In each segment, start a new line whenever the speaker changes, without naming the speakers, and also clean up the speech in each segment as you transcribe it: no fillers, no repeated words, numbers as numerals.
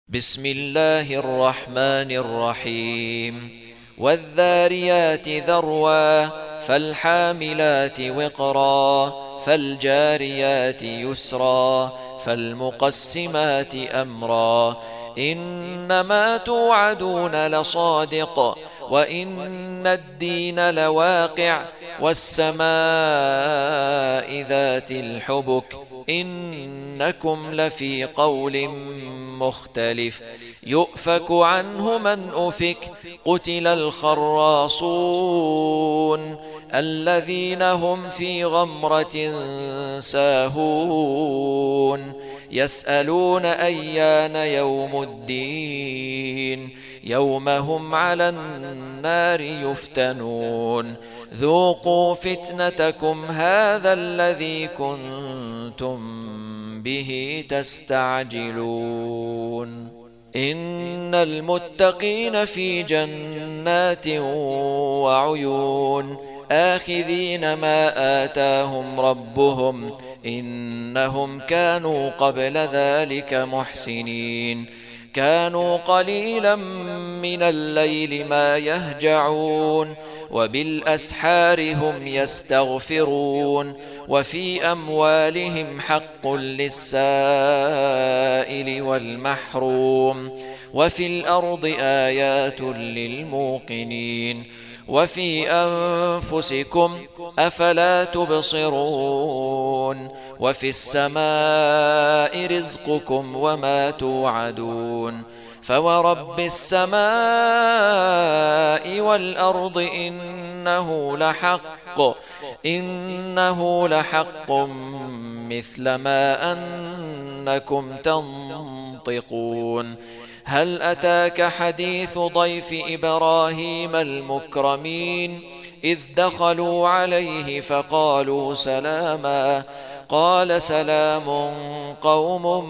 بسم الله الرحمن الرحيم والذاريات ذروا فالحاملات وقرا فالجاريات يسرا فالمقسمات أمرا إنما توعدون لصادق وإن الدين لواقع والسماء ذات الحبك إنكم لفي قول مختلف يؤفك عنه من أفك قتل الخراصون الذين هم في غمرة ساهون يسألون أيان يوم الدين يوم هم على النار يفتنون ذوقوا فتنتكم هذا الذي كنتم به تستعجلون إن المتقين في جنات وعيون آخذين ما آتاهم ربهم إنهم كانوا قبل ذلك محسنين كانوا قليلا من الليل ما يهجعون وبالأسحار هم يستغفرون وفي أموالهم حق للسائل والمحروم وفي الأرض آيات للموقنين وفي أنفسكم أفلا تبصرون وفي السماء رزقكم وما توعدون فورب السماء والأرض إنه لحق مثل ما أنكم تنطقون هل أتاك حديث ضيف إبراهيم المكرمين إذ دخلوا عليه فقالوا سلاما قال سلام قوم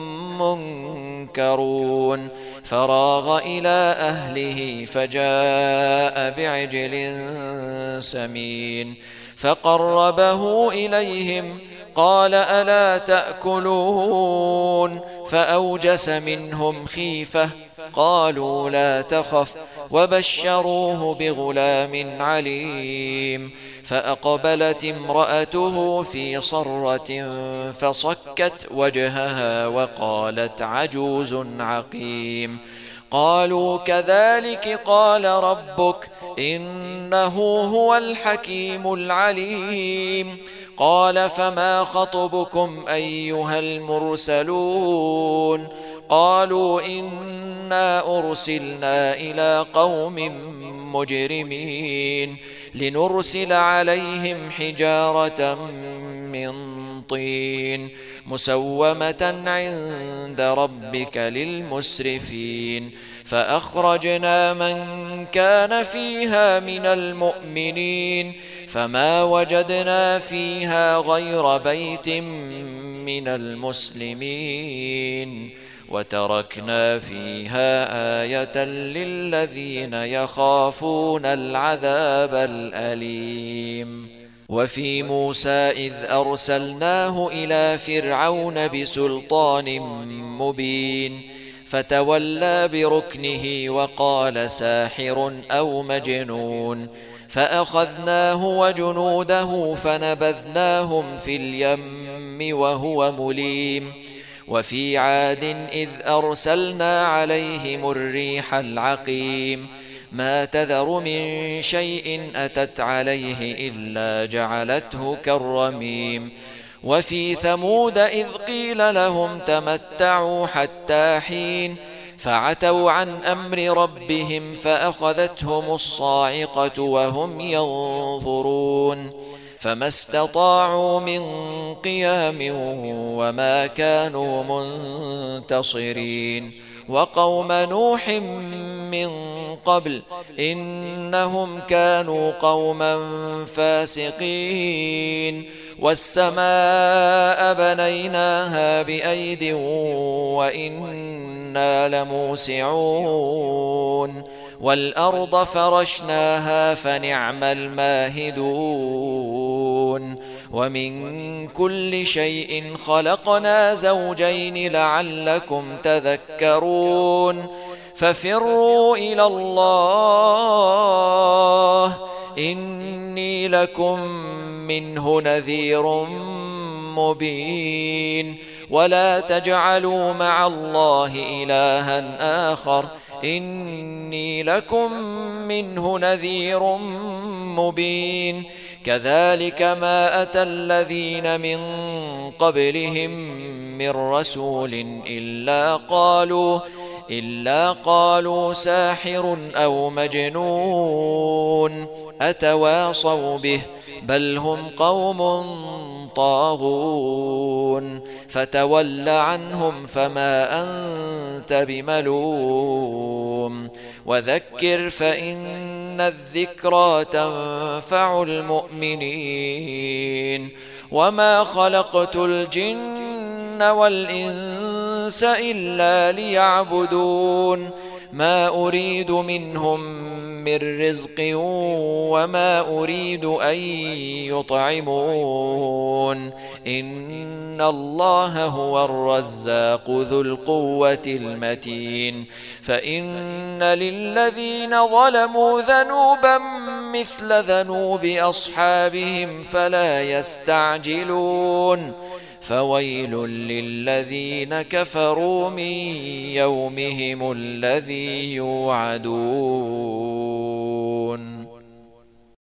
منكرون فراغ إلى أهله فجاء بعجل سمين فقربه إليهم قال ألا تأكلون فأوجس منهم خيفة قالوا لا تخف وبشروه بغلام عليم فأقبلت امرأته في صرة فصكت وجهها وقالت عجوز عقيم قالوا كذلك قال ربك إنه هو الحكيم العليم قال فما خطبكم أيها المرسلون قالوا إنا أرسلنا إلى قوم مجرمين لنرسل عليهم حجارة من طين مسومة عند ربك للمسرفين فأخرجنا من كان فيها من المؤمنين فما وجدنا فيها غير بيت من المسلمين وتركنا فيها آية للذين يخافون العذاب الأليم وفي موسى إذ أرسلناه إلى فرعون بسلطان مبين فتولى بركنه وقال ساحر أو مجنون فأخذناه وجنوده فنبذناهم في اليم وهو مليم وفي عاد إذ أرسلنا عليهم الريح العقيم ما تذر من شيء أتت عليه إلا جعلته كالرميم وفي ثمود إذ قيل لهم تمتعوا حتى حين فعتوا عن أمر ربهم فأخذتهم الصاعقة وهم ينظرون فما استطاعوا من قيام وما كانوا منتصرين وقوم نوح من قبل إنهم كانوا قوما فاسقين والسماء بنيناها بأيد وإنا لموسعون والأرض فرشناها فنعم الماهدون ومن كل شيء خلقنا زوجين لعلكم تذكرون ففروا إلى الله إني لكم منه نذير مبين ولا تجعلوا مع الله إلها آخر إني لكم منه نذير مبين كذلك ما أتى الذين من قبلهم من رسول إلا قالوا ساحر أو مجنون أتواصوا به بل هم قوم طاغون فتول عنهم فما أنت بملوم وذكر فإن الذكرى تنفع المؤمنين وما خلقت الجن والإنس إلا ليعبدون ما أريد منهم من رزق وما أريد أن يطعمون إن الله هو الرزاق ذو القوة المتين فإن للذين ظلموا ذنوبا مثل ذنوب أصحابهم فلا يستعجلون فويل للذين كفروا من يومهم الذي يوعدون